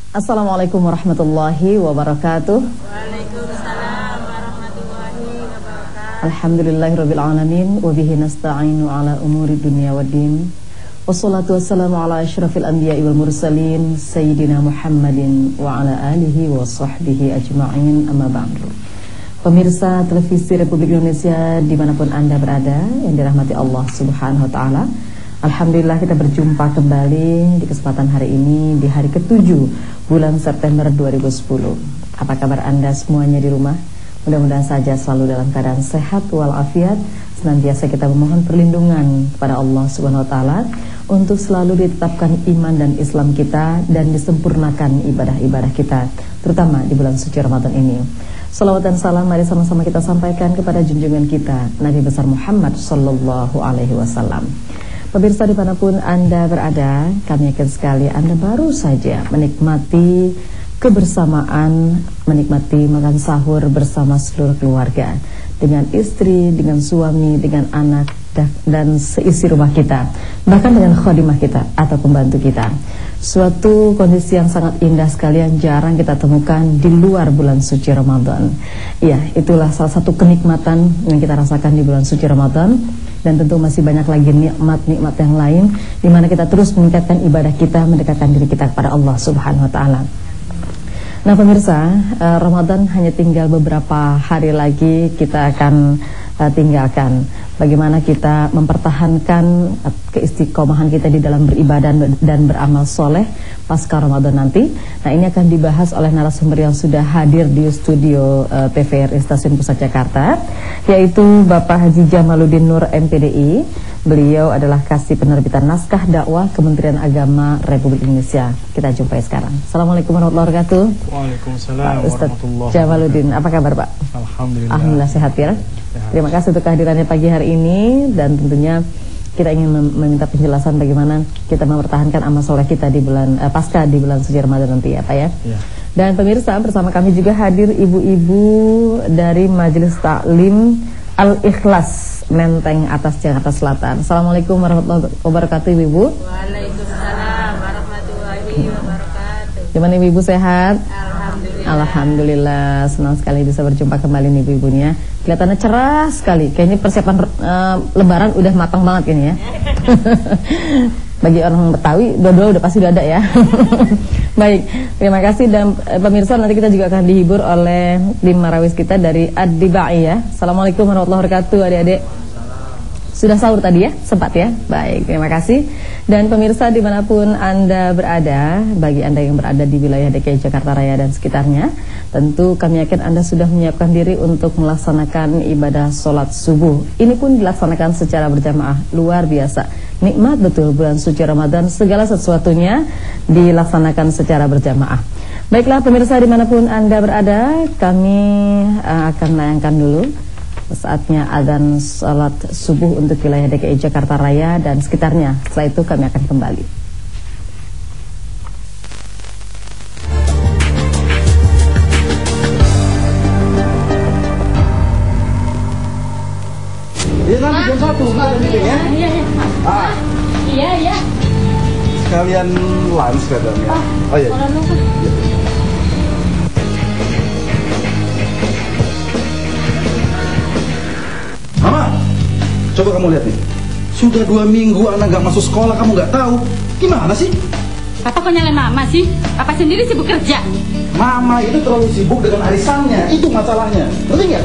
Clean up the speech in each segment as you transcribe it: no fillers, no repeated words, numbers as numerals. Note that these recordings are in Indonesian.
Assalamualaikum warahmatullahi wabarakatuh. Waalaikumsalam warahmatullahi wabarakatuh. Alhamdulillahirabbil alamin wa bihi nasta'inu ala umuri dunya waddin. Wassalatu wassalamu ala asyrafil anbiya'i wal mursalin sayyidina Muhammadin wa ala alihi wa sahbihi ajma'in, amma ba'du. Pemirsa televisi Republik Indonesia dimanapun Anda berada yang dirahmati Allah Subhanahu wa ta'ala, alhamdulillah kita berjumpa kembali di kesempatan hari ini di hari ke-7 bulan September 2010. Apa kabar Anda semuanya di rumah? Mudah-mudahan saja selalu dalam keadaan sehat walafiat. Senantiasa kita memohon perlindungan kepada Allah Subhanahu wa taala untuk selalu ditetapkan iman dan Islam kita dan disempurnakan ibadah-ibadah kita, terutama di bulan suci Ramadan ini. Salawat dan salam mari sama-sama kita sampaikan kepada junjungan kita Nabi besar Muhammad sallallahu alaihi wasallam. Pemirsa dimanapun Anda berada, kami yakin sekali Anda baru saja menikmati kebersamaan, menikmati makan sahur bersama seluruh keluarga, dengan istri, dengan suami, dengan anak, dan seisi rumah kita, bahkan dengan khodimah kita atau pembantu kita. Suatu kondisi yang sangat indah sekali yang jarang kita temukan di luar bulan suci Ramadan. Ya, itulah salah satu kenikmatan yang kita rasakan di bulan suci Ramadan. Dan tentu masih banyak lagi nikmat-nikmat yang lain di mana kita terus meningkatkan ibadah kita, mendekatkan diri kita kepada Allah Subhanahu wa taala. Nah pemirsa, Ramadan hanya tinggal beberapa hari lagi kita akan tinggalkan. Bagaimana kita mempertahankan keistiqomahan kita di dalam beribadah dan beramal soleh pasca Ramadan nanti. Nah ini akan dibahas oleh narasumber yang sudah hadir di studio TVRI Stasiun Pusat Jakarta, yaitu Bapak Haji Jamaluddin Nur MPDI. Beliau adalah Kasih Penerbitan Naskah Dakwah Kementerian Agama Republik Indonesia. Kita jumpai sekarang. Assalamualaikum warahmatullahi wabarakatuh. Waalaikumsalam Pak Ustadz warahmatullahi Jamaluddin, apa kabar Pak? Alhamdulillah. Alhamdulillah sehat ya. Terima kasih untuk kehadirannya pagi hari ini, dan tentunya kita ingin meminta penjelasan bagaimana kita mempertahankan amal soleh kita di bulan pasca di bulan suci Ramadan nanti ya Pak ya. Dan pemirsa, bersama kami juga hadir ibu-ibu dari Majelis Taklim Al-Ikhlas Menteng Atas Jakarta Selatan. Assalamualaikum warahmatullahi wabarakatuh Ibu. Waalaikumsalam warahmatullahi wabarakatuh. Gimana Ibu sehat? Alhamdulillah. Alhamdulillah, senang sekali bisa berjumpa kembali nih ibu-ibunya. Kelihatannya cerah sekali. Kayaknya persiapan lebaran udah matang banget ini ya. Bagi orang Betawi, dua-dua udah pasti udah ada ya. Baik, terima kasih. Dan pemirsa, nanti kita juga akan dihibur oleh tim marawis kita dari Ad-Dibai ya. Assalamualaikum warahmatullahi wabarakatuh adik-adik. Sudah sahur tadi ya? Sempat ya? Baik, terima kasih. Dan pemirsa dimanapun Anda berada, bagi Anda yang berada di wilayah DKI Jakarta Raya dan sekitarnya, tentu kami yakin Anda sudah menyiapkan diri untuk melaksanakan ibadah sholat subuh. Ini pun dilaksanakan secara berjamaah, luar biasa. Nikmat betul bulan suci Ramadan, segala sesuatunya dilaksanakan secara berjamaah. Baiklah pemirsa dimanapun Anda berada, kami akan menayangkan dulu saatnya adzan salat subuh untuk wilayah DKI Jakarta Raya dan sekitarnya. Setelah itu kami akan kembali. Iya nanti jam 1 kita meeting ya. Iya. Sekalian lunch katanya. Oh iya. Mama, coba kamu lihat nih. Sudah 2 minggu anak gak masuk sekolah, kamu gak tahu. Gimana sih? Papa kok nyalain mama sih? Papa sendiri sibuk kerja. Mama itu terlalu sibuk dengan arisannya, itu masalahnya. Ngerti nggak?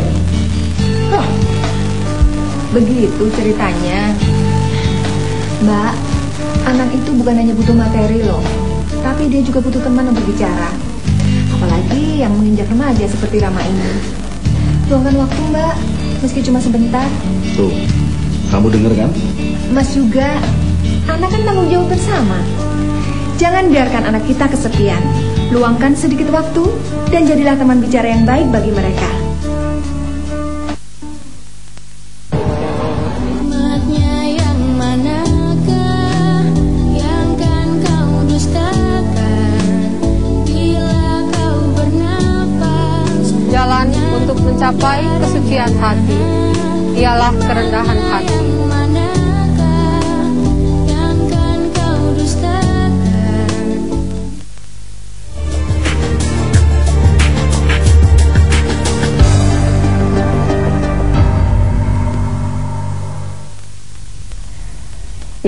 Begitu ceritanya. Mbak, anak itu bukan hanya butuh materi loh, tapi dia juga butuh teman untuk bicara. Apalagi yang menginjak remaja seperti Rama ini. Luangkan waktu Mbak, meski cuma sebentar. Tuh, kamu denger kan? Mas juga, anak kan tanggung jawab bersama. Jangan biarkan anak kita kesepian. Luangkan sedikit waktu dan jadilah teman bicara yang baik bagi mereka. Jalan untuk mencapai kesucian hati ialah kerendahan hati.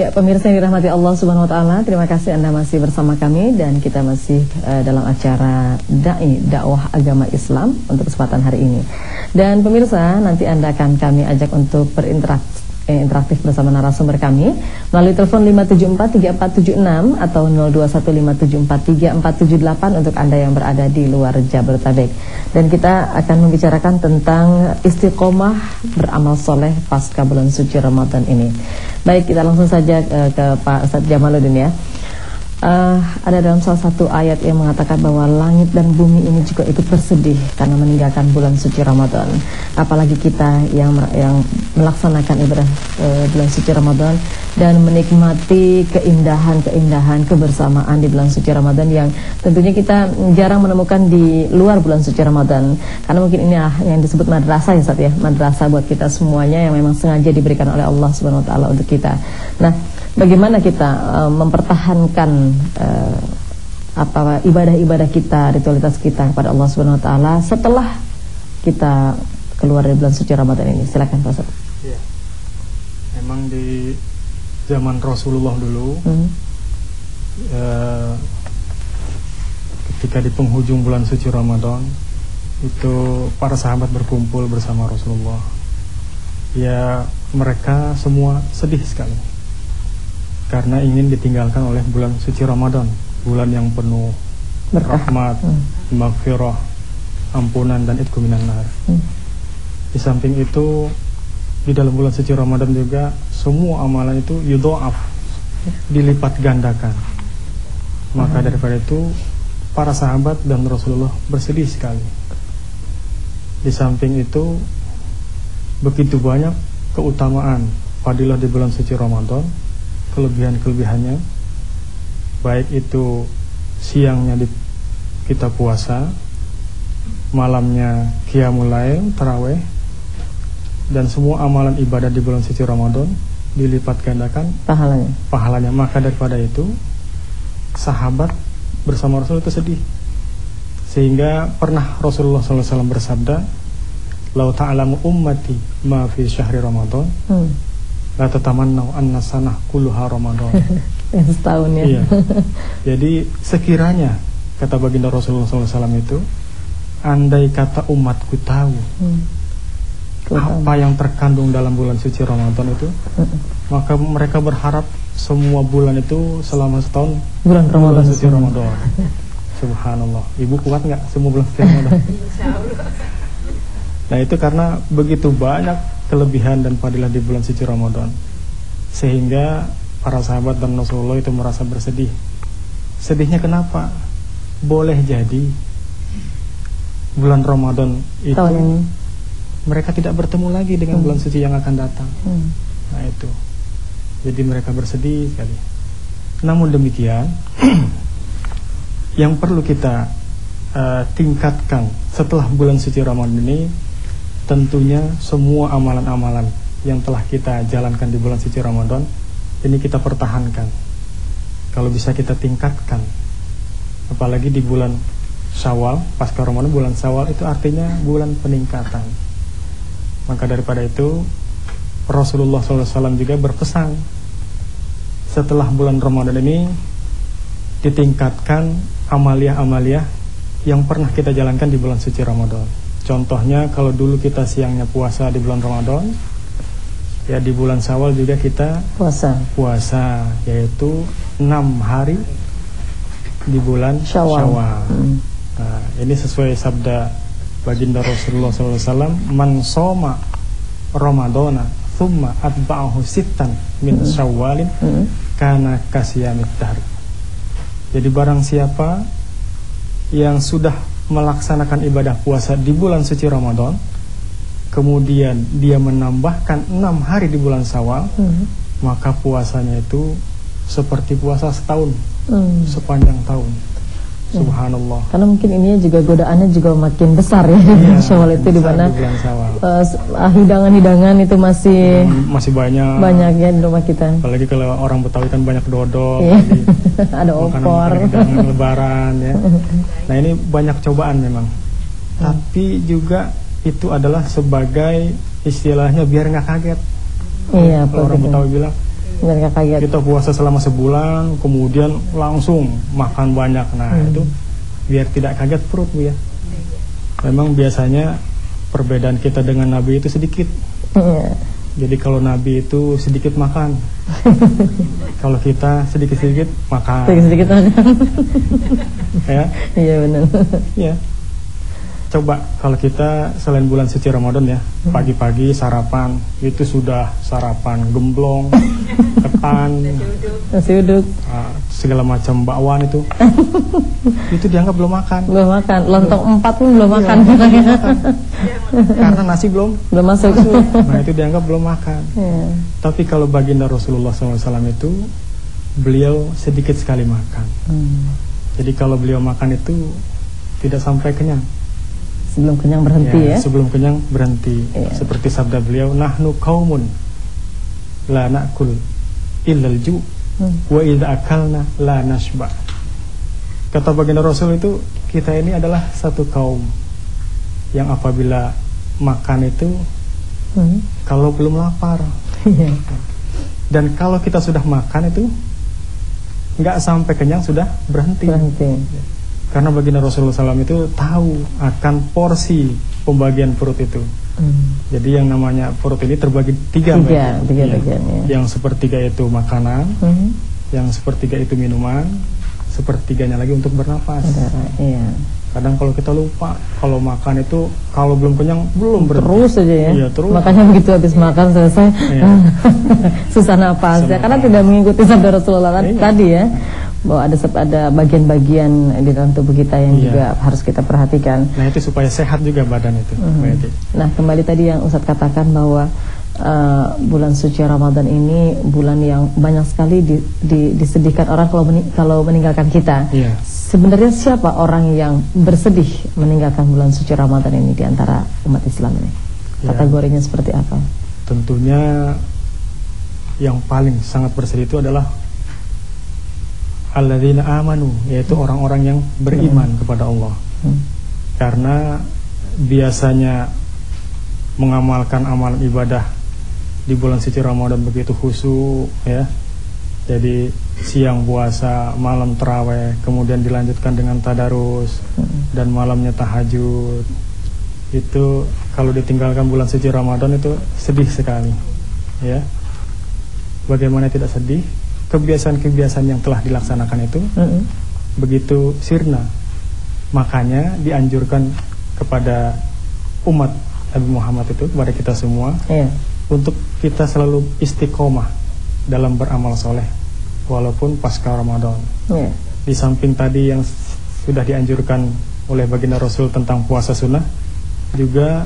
Ya, pemirsa yang dirahmati Allah Subhanahu wa taala, terima kasih Anda masih bersama kami dan kita masih dalam acara dakwah agama Islam untuk kesempatan hari ini. Dan pemirsa, nanti Anda akan kami ajak untuk interaktif bersama narasumber kami melalui telepon 5743476 atau 0215743478 untuk Anda yang berada di luar Jabodetabek. Dan kita akan membicarakan tentang istiqomah beramal soleh pasca bulan suci Ramadan ini. Baik, kita langsung saja ke Pak Ustadz Jamaluddin ya. Ada dalam salah satu ayat yang mengatakan bahwa langit dan bumi ini juga ikut bersedih karena meninggalkan bulan suci Ramadan. Apalagi kita yang melaksanakan ibadah bulan suci Ramadan dan menikmati keindahan kebersamaan di bulan suci Ramadan yang tentunya kita jarang menemukan di luar bulan suci Ramadan. Karena mungkin ini yang disebut madrasah ya Ustaz ya, madrasah buat kita semuanya yang memang sengaja diberikan oleh Allah Subhanahu wa taala untuk kita. Nah, bagaimana kita mempertahankan ibadah-ibadah kita, ritualitas kita kepada Allah Subhanahu wa taala setelah kita keluar dari bulan suci Ramadan ini? Silakan Pak Ustaz. Iya. Memang di zaman Rasulullah dulu ketika di penghujung bulan suci Ramadan itu para sahabat berkumpul bersama Rasulullah. Ya, mereka semua sedih sekali karena ingin ditinggalkan oleh bulan suci Ramadan, bulan yang penuh rahmat, maghfirah, ampunan dan itqu minan nar. Di samping itu, di dalam bulan suci Ramadan juga semua amalan itu yudha'af, dilipat gandakan. Maka daripada itu para sahabat dan Rasulullah bersedih sekali. Di samping itu begitu banyak keutamaan fadilah di bulan suci Ramadan, kelebihan-kelebihannya, baik itu siangnya kita puasa, malamnya qiyamul lail, tarawih, dan semua amalan ibadah di bulan suci Ramadan dilipat gandakan pahalanya. Maka daripada itu sahabat bersama Rasul itu sedih, sehingga pernah Rasulullah SAW bersabda, "Lau ta'lamu ummati ma fi syahri Ramadan, la tatamannau anna sanah kulluha Ramadan." Yang setahun ya. Iya. Jadi sekiranya, kata baginda Rasulullah SAW itu, andai kata umatku tahu apa yang terkandung dalam bulan suci Ramadan itu, maka mereka berharap semua bulan itu selama setahun bulan suci Ramadan. Subhanallah. Ibu kuat nggak semua bulan suci Ramadan? Nah, itu karena begitu banyak kelebihan dan fadilah di bulan suci Ramadan, sehingga para sahabat dan Rasulullah itu merasa bersedih. Sedihnya kenapa? Boleh jadi bulan Ramadan itu tahun ini mereka tidak bertemu lagi dengan bulan suci yang akan datang. Nah, itu. Jadi mereka bersedih sekali. Namun demikian, yang perlu kita tingkatkan setelah bulan suci Ramadan ini, tentunya semua amalan-amalan yang telah kita jalankan di bulan suci Ramadan ini kita pertahankan. Kalau bisa kita tingkatkan, apalagi di bulan Syawal, pasca Ramadan, bulan Syawal itu artinya bulan peningkatan. Maka daripada itu Rasulullah SAW juga berpesan, setelah bulan Ramadan ini ditingkatkan amalia-amalia yang pernah kita jalankan di bulan suci Ramadan. Contohnya, kalau dulu kita siangnya puasa di bulan Ramadan, ya di bulan Syawal juga kita puasa, yaitu 6 hari di bulan Syawal. Nah, ini sesuai sabda baginda Rasulullah SAW, "Man soma Ramadana thumma atba'ahu sittan min Syawalin kana kasiyamid dahr." Jadi barang siapa yang sudah melaksanakan ibadah puasa di bulan suci Ramadan, kemudian dia menambahkan 6 hari di bulan Syawal, maka puasanya itu seperti puasa setahun, sepanjang tahun. Subhanallah. Karena mungkin ini juga godaannya juga makin besar ya, di bulan Syawal itu, di mana hidangan-hidangan itu masih banyak ya di rumah kita. Apalagi kalau orang Betawi kan banyak dodol, ada opor, hidangan lebaran ya. Nah, ini banyak cobaan memang. Tapi juga itu adalah sebagai istilahnya biar nggak kaget. Iya, kalau orang Betawi bilang Biar nggak kaget. Kita puasa selama sebulan, kemudian langsung makan banyak. Nah itu biar tidak kaget perut, Bu ya. Memang biasanya perbedaan kita dengan Nabi itu sedikit. Jadi kalau Nabi itu sedikit makan, kalau kita sedikit-sedikit makan. Sedikit-sedikit makan. Ya. Iya benar. Ya. Coba kalau kita selain bulan suci Ramadan ya, pagi-pagi sarapan itu sudah sarapan gemblong, ketan, nasi uduk, segala macam bakwan itu dianggap belum makan. Belum makan, lontong 4 pun belum makan. Karena nasi belum masuk. Nah itu dianggap belum makan. Tapi kalau baginda Rasulullah SAW itu beliau sedikit sekali makan. Jadi kalau beliau makan itu tidak sampai kenyang. Sebelum kenyang berhenti ya. Sebelum kenyang berhenti. Seperti sabda beliau, nahnu qaumun la na'kul illal ju' wa idza akalna la nashba. Kata baginda Rasul itu, kita ini adalah satu kaum yang apabila makan itu kalau belum lapar. Dan kalau kita sudah makan itu nggak sampai kenyang sudah berhenti. Karena baginda Rasulullah SAW itu tahu akan porsi pembagian perut itu. Jadi yang namanya perut ini terbagi tiga bagian. Yang sepertiga itu makanan, yang sepertiga itu minuman, sepertiganya lagi untuk bernapas. Kadang kalau kita lupa, kalau makan itu kalau belum kenyang belum berhenti. Terus aja ya. Iya, terus. Makanya begitu habis makan selesai susah napas ya, karena tidak mengikuti sabda Rasulullah tadi ya. Bahwa ada bagian-bagian di dalam tubuh kita yang juga harus kita perhatikan. Nah itu supaya sehat juga badan itu. Nah kembali tadi yang Ustadz katakan bahwa bulan suci Ramadan ini bulan yang banyak sekali disedihkan orang kalau meninggalkan kita. Sebenarnya siapa orang yang bersedih meninggalkan bulan suci Ramadan ini di antara umat Islam ini? Kategorinya seperti apa? Tentunya yang paling sangat bersedih itu adalah alladzina amanu, yaitu orang-orang yang beriman kepada Allah. Karena biasanya mengamalkan amalan ibadah di bulan suci Ramadan begitu khusyuk ya. Jadi siang puasa, malam tarawih, kemudian dilanjutkan dengan tadarus dan malamnya tahajud. Itu kalau ditinggalkan bulan suci Ramadan itu sedih sekali. Ya. Bagaimana tidak sedih? Kebiasaan-kebiasaan yang telah dilaksanakan itu begitu sirna. Makanya dianjurkan kepada umat Nabi Muhammad itu, kepada kita semua, untuk kita selalu istiqomah dalam beramal soleh walaupun pasca Ramadan. Di samping tadi yang sudah dianjurkan oleh baginda Rasul tentang puasa sunnah, juga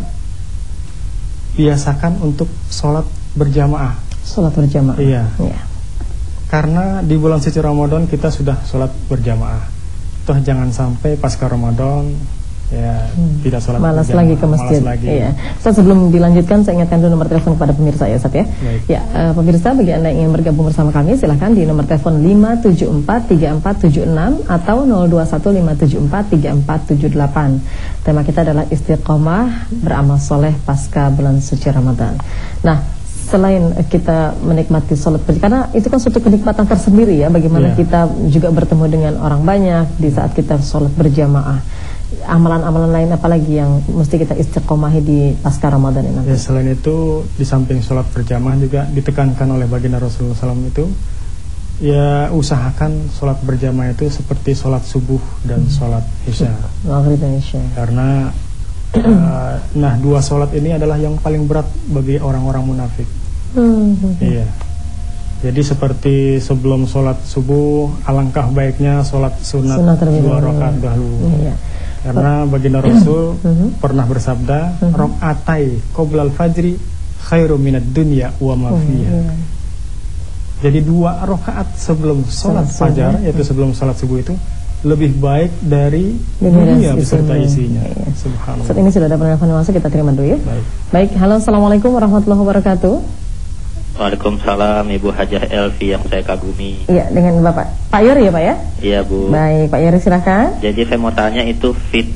biasakan untuk sholat berjamaah. Iya. Karena di bulan suci Ramadan kita sudah sholat berjamaah. Toh jangan sampai pasca Ramadan tidak sholat malas lagi ke masjid. Iya. Ustaz, sebelum dilanjutkan saya ingatkan dulu nomor telepon kepada pemirsa ya Ustaz ya. Ya, pemirsa bagi Anda yang ingin bergabung bersama kami silahkan di nomor telepon 5743476 atau 0215743478. Tema kita adalah istiqomah beramal soleh pasca bulan suci Ramadan. Nah, selain kita menikmati sholat karena itu kan suatu kenikmatan tersendiri ya, bagaimana kita juga bertemu dengan orang banyak di saat kita sholat berjamaah. Amalan-amalan lain apalagi yang mesti kita istiqomahi di pasca Ramadan ini? Ya, selain itu di samping sholat berjamaah juga ditekankan oleh baginda Rasulullah SAW itu, ya usahakan sholat berjamaah itu seperti sholat subuh dan sholat isya. Maghrib dan isya. Karena nah dua sholat ini adalah yang paling berat bagi orang-orang munafik. Iya. Jadi seperti sebelum sholat subuh, alangkah baiknya sholat sunat 2 rakaat dahulu. Karena baginda Rasul pernah bersabda, raqatai qoblal fajri khairu minad dunya wa ma fiha. Jadi 2 rakaat sebelum sholat fajar, yaitu sebelum sholat subuh itu lebih baik dari dunia beserta isinya. Subhanallah. Saat ini sudah ada penelpon masuk, kita terima dulu ya. Baik, halo, assalamualaikum warahmatullahi wabarakatuh. Waalaikumsalam, Ibu Hajah Elvi yang saya kagumi. Iya, dengan Bapak Pak Yori ya Pak ya? Iya Bu. Baik, Pak Yori silakan. Jadi saya mau tanya itu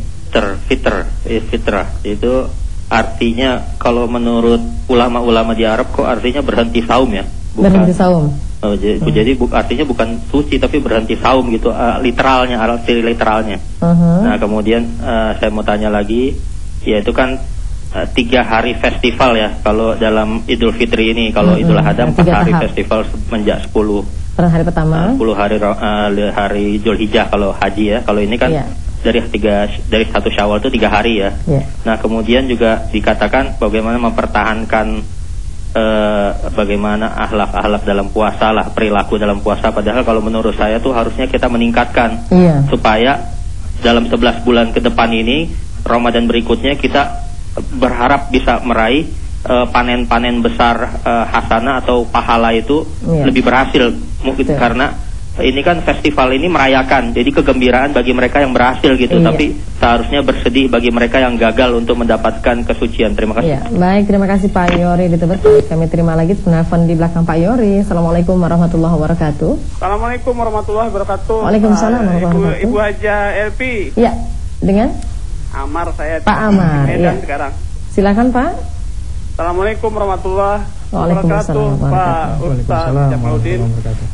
fitrah itu artinya kalau menurut ulama-ulama di Arab kok artinya berhenti saum ya? Berhenti saum. Jadi artinya bukan suci tapi berhenti saum gitu, literalnya, arti literalnya. Nah kemudian saya mau tanya lagi, yaitu kan 3 hari festival ya kalau dalam Idul Fitri ini. Kalau Idul Adha 4 hari festival semenjak 10 per hari pertama, 10 hari Zulhijjah kalau haji ya. Kalau ini kan dari 1 Syawal itu 3 hari ya. Nah kemudian juga dikatakan bagaimana mempertahankan bagaimana akhlak dalam puasa lah, perilaku dalam puasa. Padahal kalau menurut saya tuh harusnya kita meningkatkan supaya dalam 11 bulan ke depan ini, Ramadan berikutnya, kita berharap bisa meraih panen-panen besar hasanah atau pahala itu lebih berhasil. Mungkin karena ini kan festival ini merayakan, jadi kegembiraan bagi mereka yang berhasil gitu, tapi seharusnya bersedih bagi mereka yang gagal untuk mendapatkan kesucian. Terima kasih. Baik, terima kasih Pak Yori di Tebet. Kami terima lagi penelpon di belakang Pak Yori. Assalamualaikum warahmatullahi wabarakatuh. Assalamualaikum warahmatullahi wabarakatuh. Waalaikumsalam warahmatullahi wabarakatuh. Ibu Haja Elvi. Iya, dengan Amar saya. Pak Amar. Medan sekarang. Silakan Pak. Assalamualaikum warahmatullahi wabarakatuh. Pak Ustaz Jamaluddin.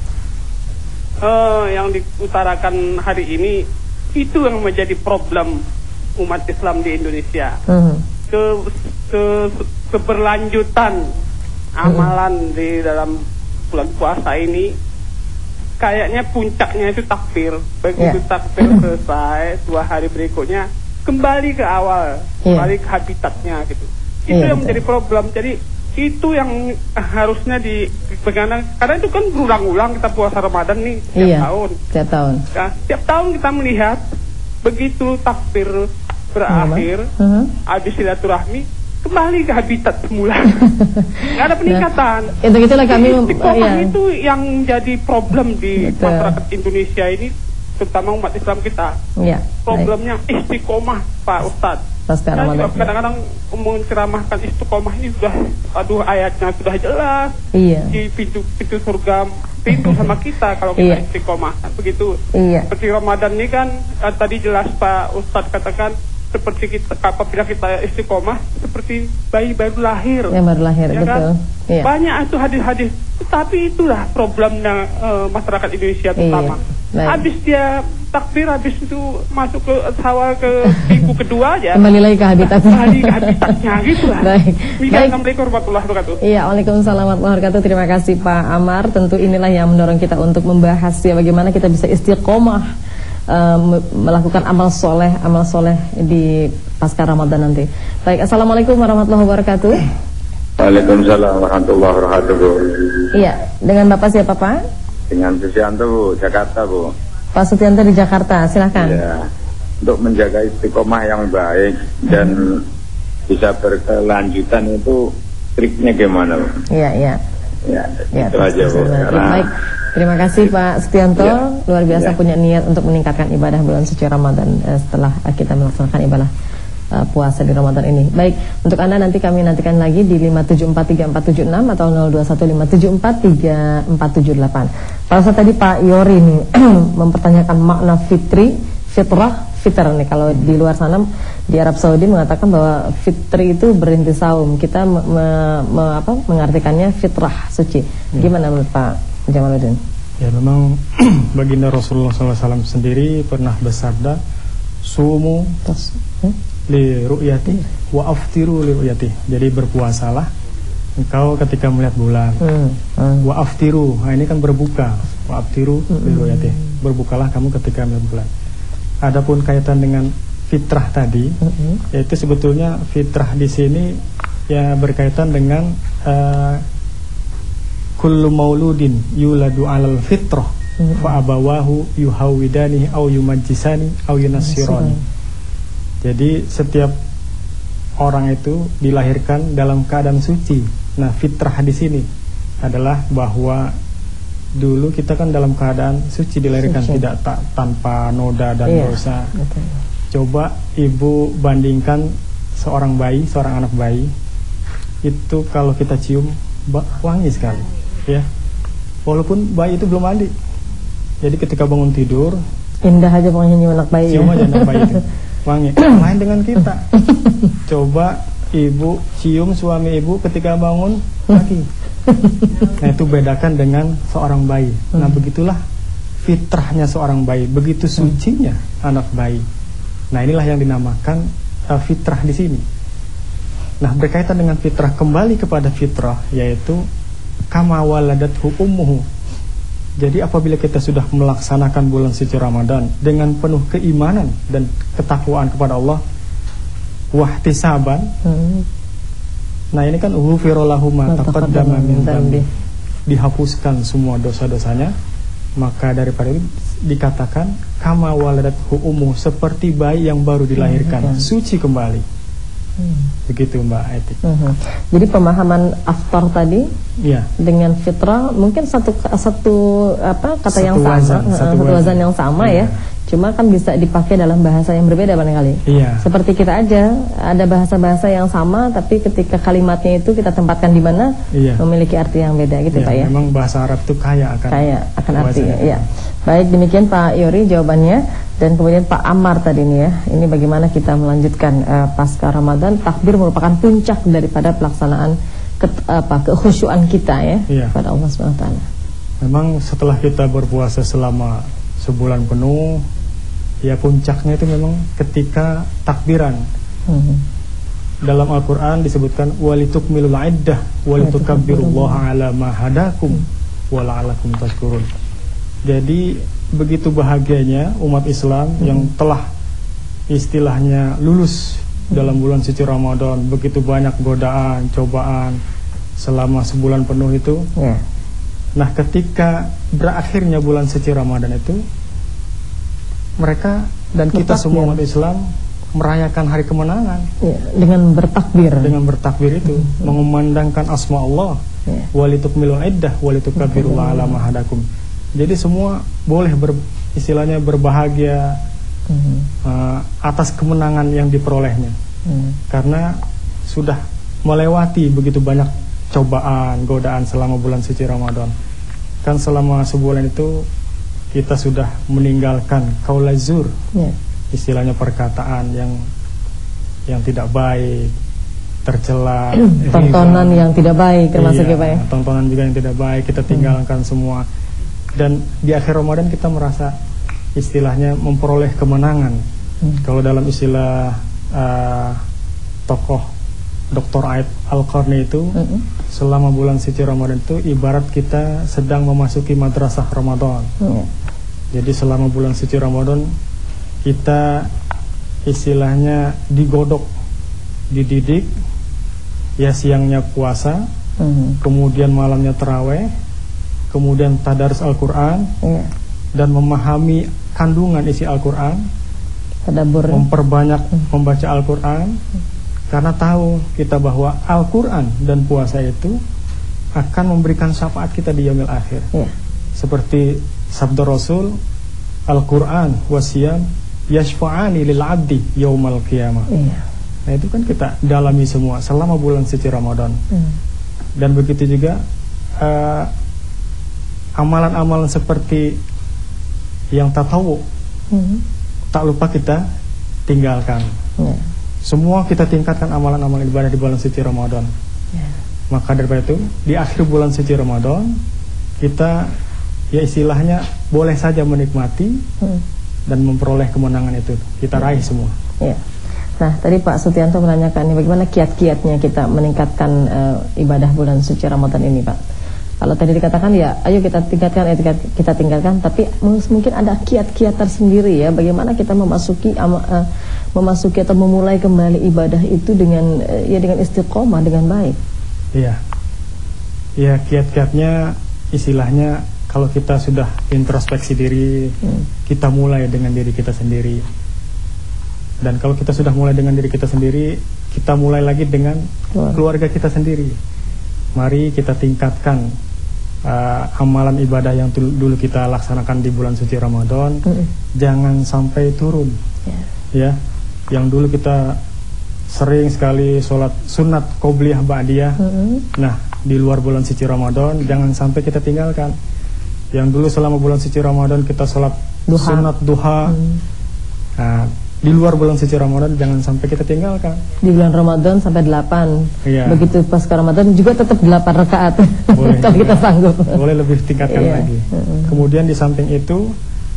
Yang diutarakan hari ini itu yang menjadi problem umat Islam di Indonesia. Keberlanjutan amalan di dalam bulan puasa ini kayaknya puncaknya itu takbir. Begitu takbir selesai, 2 hari berikutnya kembali ke awal, kembali ke habitatnya gitu. Itu yang menjadi problem. Jadi itu yang harusnya dipegang, karena itu kan berulang-ulang kita puasa Ramadan nih setiap tahun. Nah, setiap tahun kita melihat begitu takbir berakhir, habis silaturahmi kembali ke habitat semula. Nggak ada peningkatan. Itulah kami istiqomah itu yang jadi problem di masyarakat Indonesia ini, terutama umat Islam kita. Problemnya istiqomah, Pak Ustadz. Saya juga kadang-kadang menceramahkan istiqomah ini sudah, ayatnya sudah jelas di pintu surga, pintu sama kita kalau kita istiqomah begitu. Seperti Ramadan ini kan tadi jelas Pak Ustadz katakan, seperti kita apabila kita istiqomah seperti bayi baru lahir. Yang baru lahir, ya betul. Kan? Banyak itu hadis-hadis. Tapi itulah problemnya masyarakat Indonesia terutama. Habis dia takbir, habis itu masuk ke sawah ke minggu kedua aja. Kembali lagi ke habitatnya. Kembali ke habitatnya gitu lah. Baik. Assalamualaikum warahmatullahi wabarakatuh. Iya, waalaikumsalam warahmatullahi wabarakatuh. Terima kasih Pak Amar. Tentu inilah yang mendorong kita untuk membahas bagaimana kita bisa istiqomah melakukan amal soleh di pasca Ramadan nanti. Baik, assalamualaikum warahmatullahi wabarakatuh. Waalaikumsalam warahmatullahi wabarakatuh. Iya, dengan Bapak siapa Pak? Dengan Susianto Bu, Jakarta Bu. Pak Susianto di Jakarta, silakan. Iya, untuk menjaga istiqomah yang baik dan bisa berkelanjutan itu triknya gimana Bu? Iya. Ya, itu aja Bu. Baik. Terima kasih Pak Setianto, luar biasa punya niat untuk meningkatkan ibadah bulan suci Ramadan setelah kita melaksanakan ibadah puasa di Ramadan ini. Baik, untuk Anda nanti kami nantikan lagi di 5743476 atau 0215734478. Pada saat tadi Pak Yori nih mempertanyakan makna fitrah nih, kalau di luar sana di Arab Saudi mengatakan bahwa fitri itu berhenti saum. Kita mengartikannya fitrah suci. Gimana menurut Pak Jamaluddin? Ya, memang baginda Rasulullah SAW sendiri pernah bersabda, sumu li ru'yati wa aftiru li ru'yati. Jadi berpuasalah engkau ketika melihat bulan. Wa aftiru, nah ini kan berbuka. Wa aftiru li ru'yati, berbukalah kamu ketika melihat bulan. Adapun kaitan dengan fitrah tadi, yaitu sebetulnya fitrah di sini ya berkaitan dengan kullu mauludin yuladu alal fitrah fa abawahu yuhawidani au yumajjisani au yunassirani. Jadi setiap orang itu dilahirkan dalam keadaan suci. Nah, fitrah di sini adalah bahwa dulu kita kan dalam keadaan suci, dilahirkan tidak tanpa noda dan dosa. Coba ibu bandingkan seorang anak bayi itu kalau kita cium wangi sekali. Ya, walaupun bayi itu belum mandi. Jadi ketika bangun tidur, indah aja pokoknya nyium anak bayi. Cium aja anak bayi itu, wangi. Main dengan kita. Coba ibu cium suami ibu ketika bangun pagi. Nah itu bedakan dengan seorang bayi. Nah begitulah fitrahnya seorang bayi, begitu sucinya anak bayi. Nah inilah yang dinamakan fitrah di sini. Nah berkaitan dengan fitrah, kembali kepada fitrah, yaitu kama waladathu ummuhu. Jadi apabila kita sudah melaksanakan bulan suci Ramadan dengan penuh keimanan dan ketakwaan kepada Allah, wahtisaban, nah ini kan ghufira lahu ma taqaddama min dzambi, dihapuskan semua dosa-dosanya. Maka daripada itu dikatakan kama waladathu ummuhu, seperti bayi yang baru dilahirkan, suci kembali. Begitu Mbak Eti. Jadi pemahaman aftar tadi dengan fitrah mungkin satu kata yang sama, satu wazan yang sama ya. Cuma kan bisa dipakai dalam bahasa yang berbeda barangkali. Seperti kita aja ada bahasa-bahasa yang sama, tapi ketika kalimatnya itu kita tempatkan di mana memiliki arti yang beda gitu Pak ya. Memang bahasa Arab itu kaya akan artinya. Iya. Baik, demikian Pak Yori jawabannya. Dan kemudian Pak Ammar tadi nih ya, ini bagaimana kita melanjutkan pasca Ramadan. Takbir merupakan puncak daripada pelaksanaan kekhusyuan kita ya pada Allah SWT. Memang setelah kita berpuasa selama sebulan penuh, ya puncaknya itu memang ketika takbiran. Dalam Al-Quran disebutkan walitukmilul iddah walitukabbirullaha ala ma hadakum wa la'alakum tashkurun. Jadi begitu bahagianya umat Islam yang telah istilahnya lulus dalam bulan suci Ramadan, begitu banyak godaan, cobaan selama sebulan penuh itu. Nah ketika berakhirnya bulan suci Ramadan itu, mereka dan kita semua umat Islam merayakan hari kemenangan dengan bertakbir. Dengan bertakbir itu mengumandangkan asma Allah, walitukmilul iddah walitukabbirullaha ala ma hadakum. Jadi semua boleh istilahnya berbahagia atas kemenangan yang diperolehnya, karena sudah melewati begitu banyak cobaan, godaan selama bulan suci Ramadan. Kan selama sebulan itu kita sudah meninggalkan qaulazur, istilahnya perkataan yang tidak baik, tercela, tontonan yang tidak baik termasuk ya Pak ya. Tontonan juga yang tidak baik kita tinggalkan semua. Dan di akhir Ramadan kita merasa istilahnya memperoleh kemenangan. Kalau dalam istilah tokoh Dr. Aid Al-Qarni itu, selama bulan suci Ramadan itu ibarat kita sedang memasuki madrasah Ramadan. Jadi selama bulan suci Ramadan kita istilahnya digodok, dididik, ya siangnya puasa, kemudian malamnya tarawih, kemudian tadarus Al-Quran, dan memahami kandungan isi Al-Quran, memperbanyak membaca Al-Quran, karena tahu kita bahwa Al-Quran dan puasa itu akan memberikan syafaat kita di yaumil akhir. Seperti sabda Rasul, Al-Quran wasiyam yashfa'ani lil abdi yaumal qiyamah. Nah itu kan kita dalami semua selama bulan suci Ramadan. Dan begitu juga amalan-amalan seperti yang tatawu, tak lupa kita tinggalkan. Semua kita tingkatkan amalan-amalan ibadah di bulan suci Ramadan. Maka daripada itu di akhir bulan suci Ramadan kita ya istilahnya boleh saja menikmati dan memperoleh kemenangan itu. Kita raih semua. Nah tadi Pak Sutianto menanyakan bagaimana kiat-kiatnya kita meningkatkan ibadah bulan suci Ramadan ini Pak. Kalau tadi dikatakan ya ayo kita tinggalkan, tapi mungkin ada kiat-kiat tersendiri ya, bagaimana kita memasuki atau memulai kembali ibadah itu dengan istiqomah, dengan baik. Iya, kiat-kiatnya istilahnya kalau kita sudah introspeksi diri, kita mulai dengan diri kita sendiri. Dan kalau kita sudah mulai dengan diri kita sendiri, kita mulai lagi dengan keluarga kita sendiri. Mari kita tingkatkan amalan ibadah yang dulu kita laksanakan di bulan suci Ramadan, jangan sampai turun. Ya, yang dulu kita sering sekali sholat sunat qobliyah ba'diyah. Nah, di luar bulan suci Ramadan jangan sampai kita tinggalkan. Yang dulu selama bulan suci Ramadan kita sholat sunat duha. Nah, di luar bulan suci Ramadan jangan sampai kita tinggalkan. Di bulan Ramadan sampai 8. Iya. Begitu pasca Ramadan juga tetap 8 rakaat. Kalau kita sanggup. Boleh lebih tingkatkan lagi. Kemudian di samping itu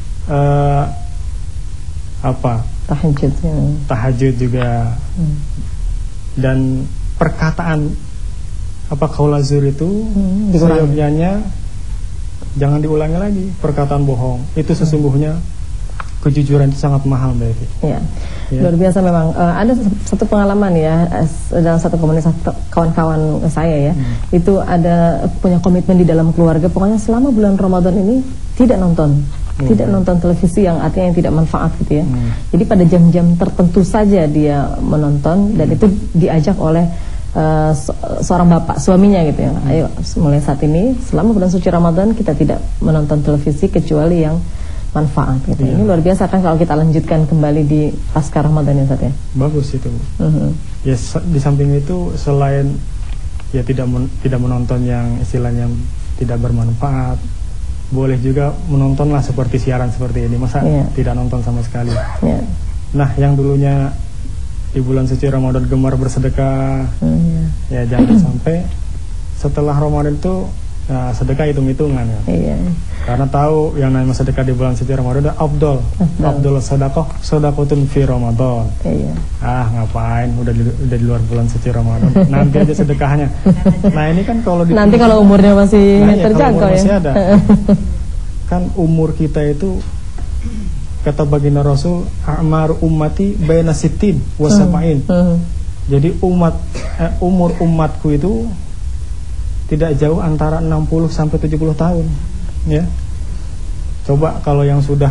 tahajud juga. Dan perkataan qaul zur itu seyogyanya jangan diulangi lagi perkataan bohong. Itu sesungguhnya kejujuran itu sangat mahal, Mbak Evi. Ya. Luar biasa memang. Ada satu pengalaman ya dalam satu komunitas kawan-kawan saya ya. Itu ada punya komitmen di dalam keluarga. Pokoknya selama bulan Ramadan ini tidak nonton televisi yang artinya yang tidak manfaat gitu ya. Jadi pada jam-jam tertentu saja dia menonton dan itu diajak oleh seorang bapak, suaminya gitu ya. Ayo mulai saat ini selama bulan suci Ramadan kita tidak menonton televisi kecuali yang manfaat gitu. Ini luar biasa kan kalau kita lanjutkan kembali di pasca Ramadan ya Ustaz ya. Bagus itu. Ya di samping itu selain ya tidak menonton yang istilahnya tidak bermanfaat, boleh juga menontonlah seperti siaran seperti ini. Masa tidak nonton sama sekali. Nah, yang dulunya di bulan suci Ramadan gemar bersedekah, ya jangan sampai setelah Ramadan itu sedekah hitung-hitungan ya. Karena tahu yang namanya sedekah di bulan suci Ramadan ada Abdul sedekahun fi Ramadan. Ngapain udah di luar bulan suci Ramadan. Nanti aja sedekahnya. Nah, ini kan kalau nanti kalau umurnya masih terjangkau ya. Masih ada. Kan umur kita itu kata baginda Rasul a'mar ummati baina sittin wa sab'in. Jadi umur umatku itu tidak jauh antara 60 sampai 70 tahun. Ya. Coba kalau yang sudah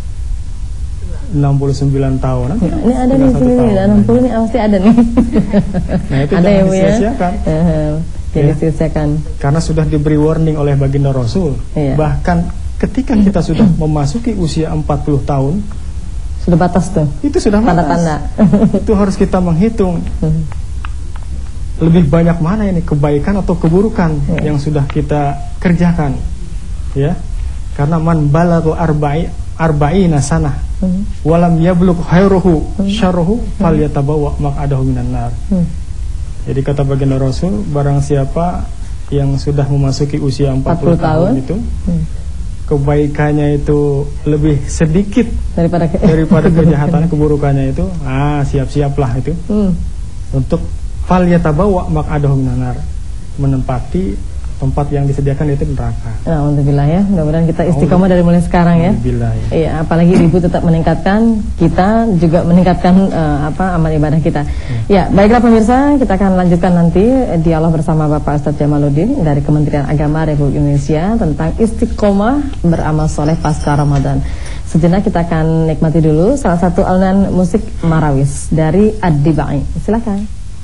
69 tahun. Ini ada nih sini nih, 60 nih pasti ada nih. Nah, itu ada jangan ya, disia-siakan. Jadi disia-siakan. Karena sudah diberi warning oleh baginda Rasul. Bahkan ketika kita sudah memasuki usia 40 tahun, sudah batas tuh. Itu sudah tanda-tanda. Itu harus kita menghitung. Lebih banyak mana ini kebaikan atau keburukan yang sudah kita kerjakan, ya? Karena man balagha arba'ina sanah walam yablugh khairuhu syarruhu falyatabawa maq'adahu minan nar. Jadi kata baginda Rasul, barang siapa yang sudah memasuki usia 40 tahun itu kebaikannya itu lebih sedikit daripada kejahatannya, keburukannya itu, siap-siaplah itu untuk falyatabawa maq'adahu minan nar, menempati tempat yang disediakan itu neraka. Alhamdulillah ya, mudah-mudahan kita istiqomah dari mulai sekarang ya. Alhamdulillah ya. Iya, apalagi ibu tetap meningkatkan, kita juga meningkatkan amal ibadah kita. Ya, baiklah pemirsa, kita akan lanjutkan nanti dialog bersama Bapak Ustadz Jamaluddin dari Kementerian Agama Republik Indonesia tentang istiqomah beramal soleh pasca Ramadan. Sejenak kita akan nikmati dulu salah satu alunan musik Marawis dari Ad-Dibai. Silakan.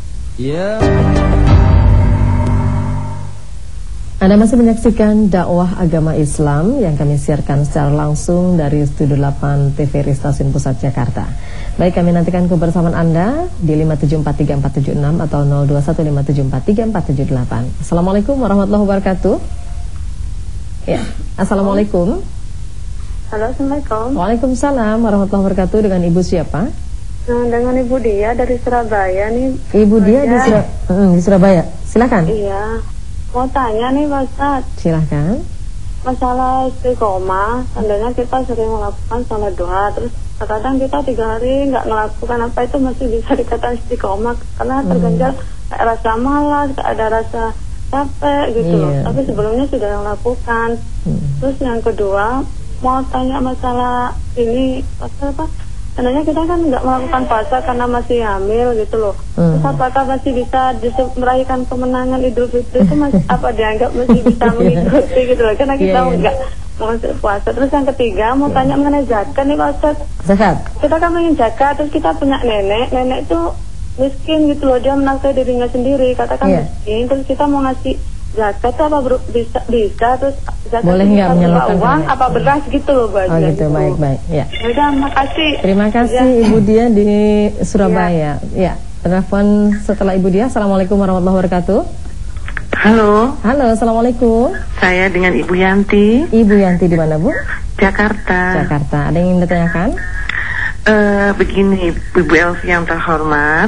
Anda masih menyaksikan dakwah agama Islam yang kami siarkan secara langsung dari Studio 8 TVRI Stasiun Pusat Jakarta. Baik, kami nantikan kebersamaan Anda di 5743476 atau 0215743478. Assalamualaikum warahmatullahi wabarakatuh. Ya, Assalamualaikum. Halo, Assalamualaikum. Waalaikumsalam warahmatullahi wabarakatuh. Dengan Ibu siapa? Dengan Ibu Dia dari Surabaya nih. Ibu Dia di Surabaya. Silakan. Iya. Mau tanya nih Pak Ustadz. Silahkan. Masalah istiqomah, seandainya kita sering melakukan sholat duha, terus kadang kita 3 hari nggak melakukan apa, itu masih bisa dikatakan istiqomah karena terganjal rasa malas, ada rasa capek gitu loh. Tapi sebelumnya sudah melakukan. Terus yang kedua, mau tanya masalah ini apa? Sebenarnya kita kan nggak melakukan puasa karena masih hamil gitu loh. Terus apakah masih bisa meraihkan kemenangan Idul Fitri itu masih apa dianggap masih bisa mengikuti gitu loh? Karena kita nggak mau puasa. Terus yang ketiga mau tanya mengenai zakat nih Pak Ustadz. Zakat. Kita kan ingin zakat, terus kita punya nenek itu miskin gitu loh, dia menafkahi dirinya sendiri, katakan miskin, terus kita mau ngasih zakat apa bisa terus zakat boleh nggak menyalurkan uang apa beras gitu loh Bu. Oh gitu, baik ya. Udah, makasih. Terima kasih Ibu Dia di Surabaya. Ya, telepon setelah Ibu Dia. Assalamualaikum warahmatullahi wabarakatuh. Halo. Halo, assalamualaikum. Saya dengan Ibu Yanti. Ibu Yanti di mana Bu? Jakarta. Jakarta. Ada yang ingin ditanyakan? Begini, Ibu Elvi yang terhormat,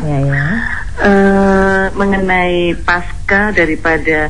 mengenai pasca daripada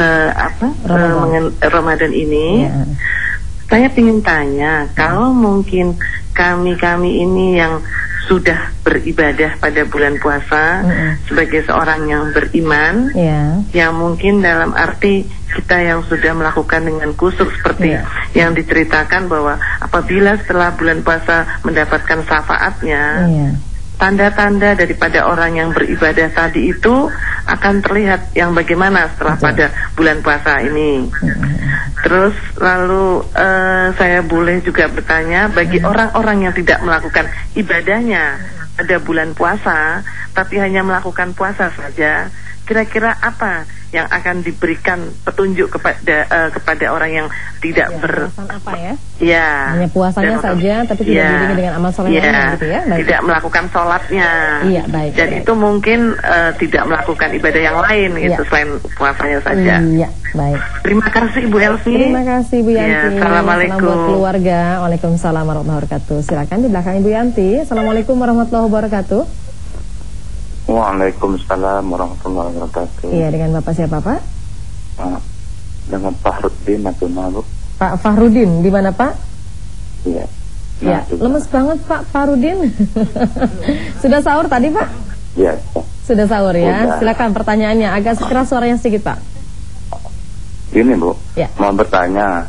Ramadan ini, saya ingin tanya, kalau mungkin kami ini yang sudah beribadah pada bulan puasa sebagai seorang yang beriman, yang mungkin dalam arti kita yang sudah melakukan dengan kusuk seperti yang diceritakan bahwa apabila setelah bulan puasa mendapatkan syafaatnya, tanda-tanda daripada orang yang beribadah tadi itu akan terlihat yang bagaimana setelah pada bulan puasa ini. Terus lalu saya boleh juga bertanya, bagi orang-orang yang tidak melakukan ibadahnya pada bulan puasa tapi hanya melakukan puasa saja, kira-kira apa yang akan diberikan petunjuk kepada orang yang tidak hanya puasanya saja tapi tidak diiringi dengan amal soleh lainnya gitu ya. Baik. Tidak melakukan sholatnya. Baik. Dan itu mungkin tidak melakukan ibadah yang lain gitu selain puasanya saja. Baik. Terima kasih Ibu Elvi. Terima kasih Bu Yanti. Assalamualaikum. Salam buat keluarga. Waalaikumsalam warahmatullahi wabarakatuh. Silakan di belakang Ibu Yanti. Assalamualaikum warahmatullahi wabarakatuh. Waalaikumsalam warahmatullahi wabarakatuh. Iya, dengan Bapak siapa Pak? Dengan Fahrudin Natuna, Bu. Pak Fahrudin, di mana Pak? Iya. Ya, lemes banget Pak Fahrudin. Sudah sahur tadi Pak? Iya. Sudah sahur ya. Silakan pertanyaannya, agak keras suaranya sedikit Pak. Gini Bu, mau bertanya,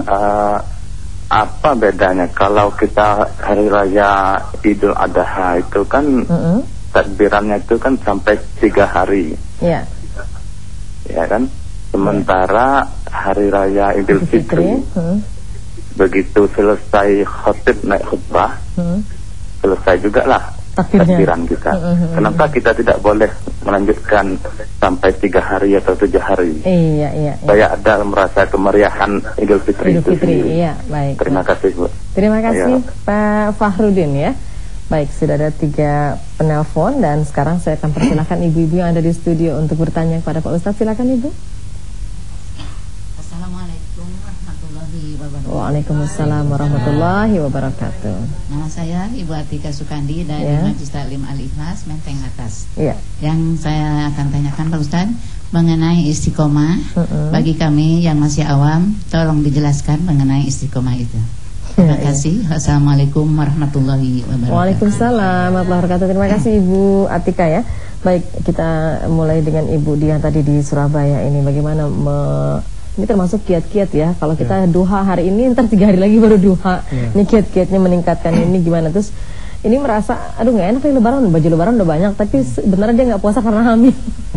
apa bedanya kalau kita hari raya Idul Adha itu kan takbirannya itu kan sampai 3 hari. Ya kan? Sementara hari raya Idul Fitri begitu selesai khotib naik khutbah, selesai juga lah takbiran kita. Kenapa kita tidak boleh melanjutkan sampai 3 hari atau 7 hari? Saya ada merasa kemeriahan Idul Fitri itu sendiri. Baik. Terima kasih Bu. Terima kasih Pak Fahrudin ya. Baik, sudah ada 3 penelpon dan sekarang saya akan persilahkan ibu-ibu yang ada di studio untuk bertanya kepada Pak Ustadz. Silakan Ibu. Assalamualaikum warahmatullahi wabarakatuh. Waalaikumsalam warahmatullahi wabarakatuh. Nama saya Ibu Atika Sukandi dari Majelis Taklim Al-Ikhlas Menteng Atas. Yang saya akan tanyakan Pak Ustadz mengenai istiqomah. Bagi kami yang masih awam, tolong dijelaskan mengenai istiqomah itu. Terima kasih. Assalamualaikum warahmatullahi wabarakatuh. Waalaikumsalam warahmatullahi wabarakatuh. Terima kasih Ibu Atika ya. Baik, kita mulai dengan Ibu Dian tadi di Surabaya ini. Bagaimana ini termasuk kiat-kiat ya. Kalau kita duha hari ini, ntar 3 hari lagi baru duha. Ini kiat-kiatnya meningkatkan ini gimana? Terus ini merasa, aduh nggak enak nih lebaran, baju lebaran udah banyak, tapi sebenarnya dia nggak puasa karena hamil.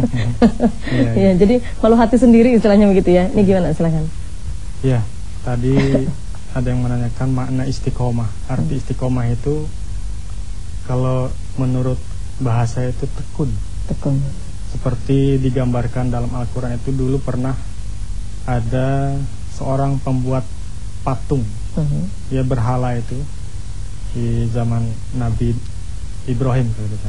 Jadi malu hati sendiri istilahnya begitu ya. Ini gimana? Silakan. Ya, tadi ada yang menanyakan makna istiqomah. Arti istiqomah itu kalau menurut bahasa itu tekun. Seperti digambarkan dalam Al-Quran itu dulu pernah ada seorang pembuat patung, ya berhala itu di zaman Nabi Ibrahim.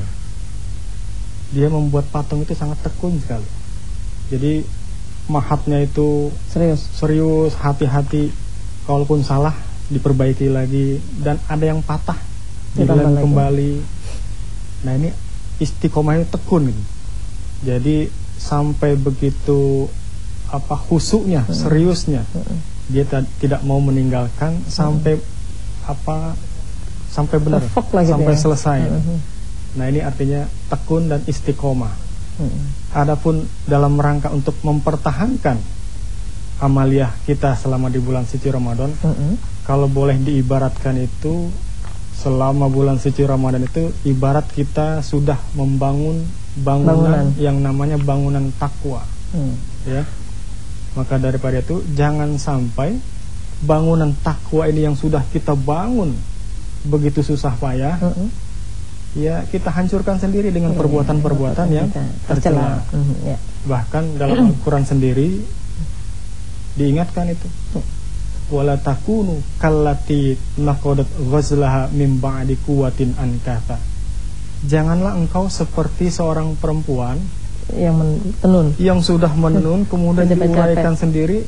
Dia membuat patung itu sangat tekun sekali. Jadi mahatnya itu serius, hati-hati. Kalaupun salah diperbaiki lagi, dan ada yang patah dibilang kembali. Nah ini istiqomah itu tekun gitu. Jadi sampai begitu khusuknya, seriusnya, dia tidak mau meninggalkan sampai sampai benar, sampai selesai. Nah ini artinya tekun dan istiqomah. Adapun dalam rangka untuk mempertahankan amaliyah kita selama di bulan suci Ramadan, kalau boleh diibaratkan itu selama bulan suci Ramadan itu ibarat kita sudah membangun bangunan yang namanya bangunan takwa. Ya. Maka daripada itu jangan sampai bangunan takwa ini yang sudah kita bangun begitu susah payah, ya kita hancurkan sendiri dengan perbuatan-perbuatan yang tercela. Bahkan dalam Al-Quran sendiri diingatkan itu, wala takunu kallati naqadat ghazlaha min ba'di quwwatin ankatha. Janganlah engkau seperti seorang perempuan yang menenun, yang sudah menenun kemudian diuraikan sendiri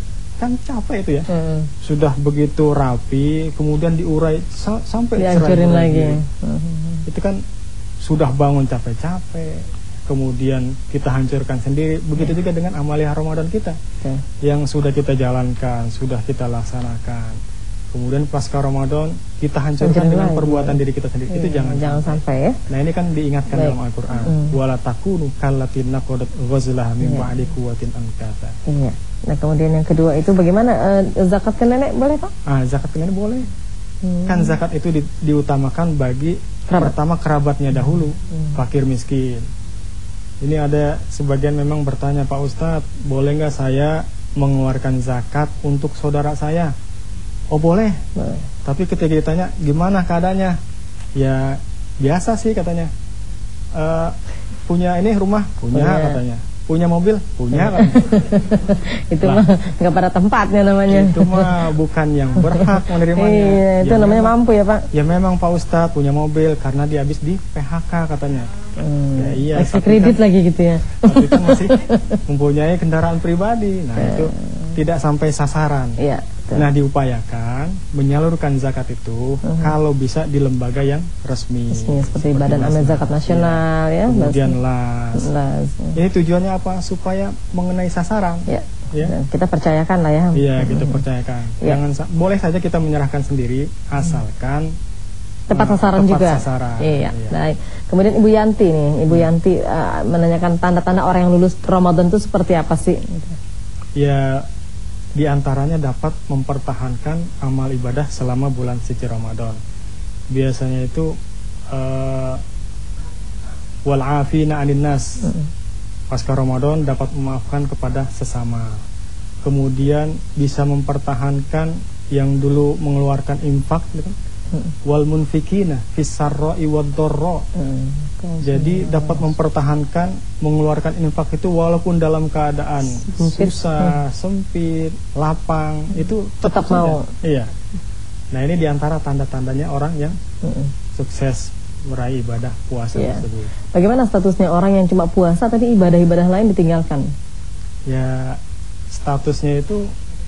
kan capek itu ya. Sudah begitu rapi, kemudian diurai sampai dihancurin lagi. Itu kan sudah bangun capek-capek, kemudian kita hancurkan sendiri. Begitu juga dengan amalia Ramadan kita yang sudah kita jalankan, sudah kita laksanakan. Kemudian pasca Ramadan kita hancurkan dengan perbuatan diri kita sendiri. Itu jangan sampai ya. Nah, ini kan diingatkan dalam Al-Qur'an. Wala takunu kallatin naqadat ghazlaha min ba'di quwwatin ankatha. Iya. Nah, kemudian yang kedua itu bagaimana zakat ke nenek boleh, Pak? Zakat ke nenek boleh. Kan zakat itu diutamakan bagi pertama kerabatnya dahulu, fakir miskin. Ini ada sebagian memang bertanya, Pak Ustadz, boleh nggak saya mengeluarkan zakat untuk saudara saya? Oh boleh. Tapi ketika ditanya gimana keadaannya, ya biasa sih katanya. Punya ini rumah punya katanya, punya mobil punya katanya. Itu mah nggak pada tempatnya namanya. Itu mah bukan yang berhak menerimanya. Iya, itu ya namanya memang, mampu ya Pak. Ya memang Pak Ustadz punya mobil karena dia habis di PHK katanya. Ya, iya. Kredit kan, lagi gitu ya. Tapi kan masih mempunyai kendaraan pribadi. Nah itu tidak sampai sasaran. Iya. Nah diupayakan menyalurkan zakat itu kalau bisa di lembaga yang resmi seperti Badan Amil Zakat Nasional ya. Kemudian LAS. Ini tujuannya apa? Supaya mengenai sasaran. Ya. Kita percayakan lah ya. Iya, kita percayakan. Jangan boleh saja kita menyerahkan sendiri asalkan tepat sasaran juga. Iya. Baik. Kemudian Ibu Yanti nih, Ibu Yanti menanyakan tanda-tanda orang yang lulus Ramadan itu seperti apa sih? Ya, di antaranya dapat mempertahankan amal ibadah selama bulan suci Ramadan. Biasanya itu wal afina 'anil nas. Pasca Ramadan dapat memaafkan kepada sesama. Kemudian bisa mempertahankan yang dulu mengeluarkan infak gitu kan. Wal munfikina fis sarra'i wad dharra. Jadi dapat mempertahankan mengeluarkan infak itu walaupun dalam keadaan susah, sempit, lapang, itu tetap mau. Iya. Nah, ini diantara tanda-tandanya orang yang sukses meraih ibadah puasa tersebut. Bagaimana statusnya orang yang cuma puasa tapi ibadah-ibadah lain ditinggalkan? Ya, statusnya itu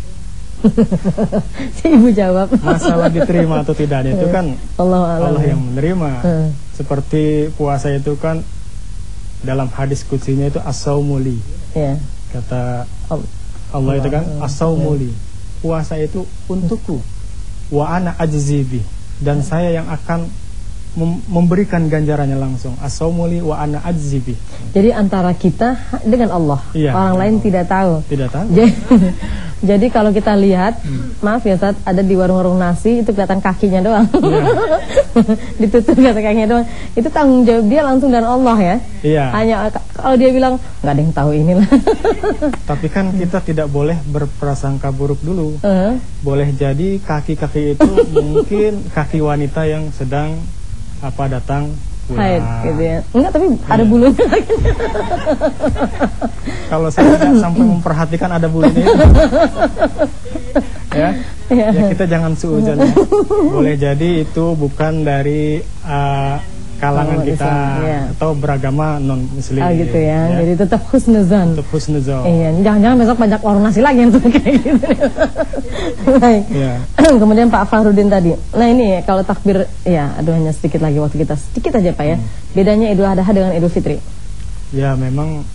si Ibu jawab. Masalah diterima atau tidaknya itu kan Allah yang menerima. Seperti puasa itu kan dalam hadis qudsinya itu as-saumuli. Kata Allah itu kan as-saumuli. Puasa itu untukku. Wa ana ajzibi, dan saya yang akan memberikan ganjarannya langsung. As-saumuli wa ana ajzibi. Jadi antara kita dengan Allah. Orang lain tidak tahu. Tidak tahu. Jadi kalau kita lihat, maaf ya Ustaz, ada di warung-warung nasi itu kelihatan kakinya doang. Ditutup kelihatan kakinya doang. Itu tanggung jawab dia langsung dari Allah ya. Hanya kalau dia bilang nggak ada yang tahu inilah. Tapi kan kita tidak boleh berprasangka buruk dulu. Boleh jadi kaki-kaki itu mungkin kaki wanita yang sedang datang haid gitu ya. Enggak, tapi ada bulunya. Kalau saya tidak sampai memperhatikan ada bulunya itu, ya kita jangan suudzon ya. Boleh jadi itu bukan dari kalangan kita atau beragama non muslim. Gitu ya. Jadi tetap husnuzan. Tetap husnuzan. Iya, jangan besok banyak warung nasi lagi yang kayak gitu. Baik. Kemudian Pak Fahrudin tadi. Nah ini kalau takbir hanya sedikit lagi waktu kita. Sedikit aja Pak ya. Bedanya Idul Adha dengan Idul Fitri. Ya memang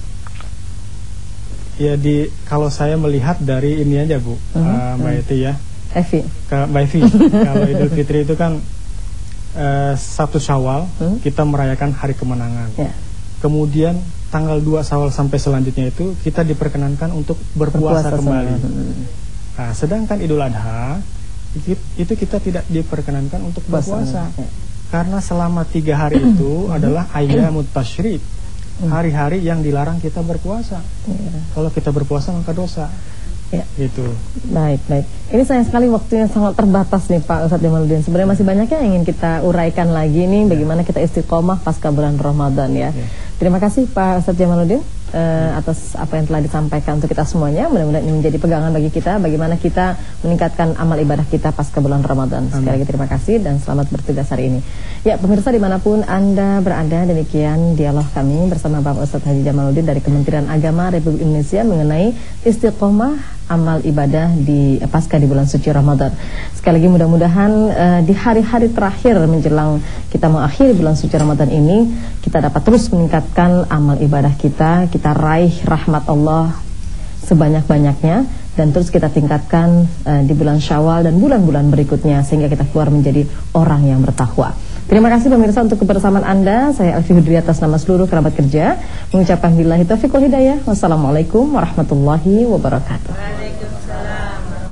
kalau saya melihat dari ini aja Bu, Mbak Eti ya. Mbak Evi. Kalau Idul Fitri itu kan 1 Syawal kita merayakan hari kemenangan. Kemudian tanggal 2 Syawal sampai selanjutnya itu kita diperkenankan untuk berpuasa kembali. Nah, sedangkan Idul Adha itu kita tidak diperkenankan untuk berpuasa. Karena selama 3 hari itu adalah ayyamut tasyrik. Hari-hari yang dilarang kita berpuasa. Kalau kita berpuasa maka dosa. Itu. Baik. Ini sayang sekali waktunya sangat terbatas nih Pak Ustadz Jamaluddin. Sebenarnya masih banyak yang ingin kita uraikan lagi nih bagaimana kita istiqomah pasca bulan Ramadan ya. Terima kasih Pak Ustadz Jamaluddin atas apa yang telah disampaikan untuk kita semuanya. Mudah-mudahan ini menjadi pegangan bagi kita bagaimana kita meningkatkan amal ibadah kita pasca bulan Ramadan. Sekali lagi terima kasih dan selamat bertugas hari ini. Ya pemirsa dimanapun Anda berada, demikian dialog kami bersama Bapak Ustadz Haji Jamaluddin dari Kementerian Agama Republik Indonesia mengenai istiqomah amal ibadah di pasca di bulan suci Ramadan. Sekali lagi mudah-mudahan di hari-hari terakhir menjelang kita mengakhiri bulan suci Ramadan ini, kita dapat terus meningkatkan amal ibadah kita raih rahmat Allah sebanyak-banyaknya, dan terus kita tingkatkan di bulan Syawal dan bulan-bulan berikutnya, sehingga kita keluar menjadi orang yang bertakwa. Terima kasih pemirsa untuk kebersamaan Anda. Saya Elvi Hudri atas nama seluruh kerabat kerja mengucapkan billahi taufiq wal hidayah. Wassalamualaikum warahmatullahi wabarakatuh.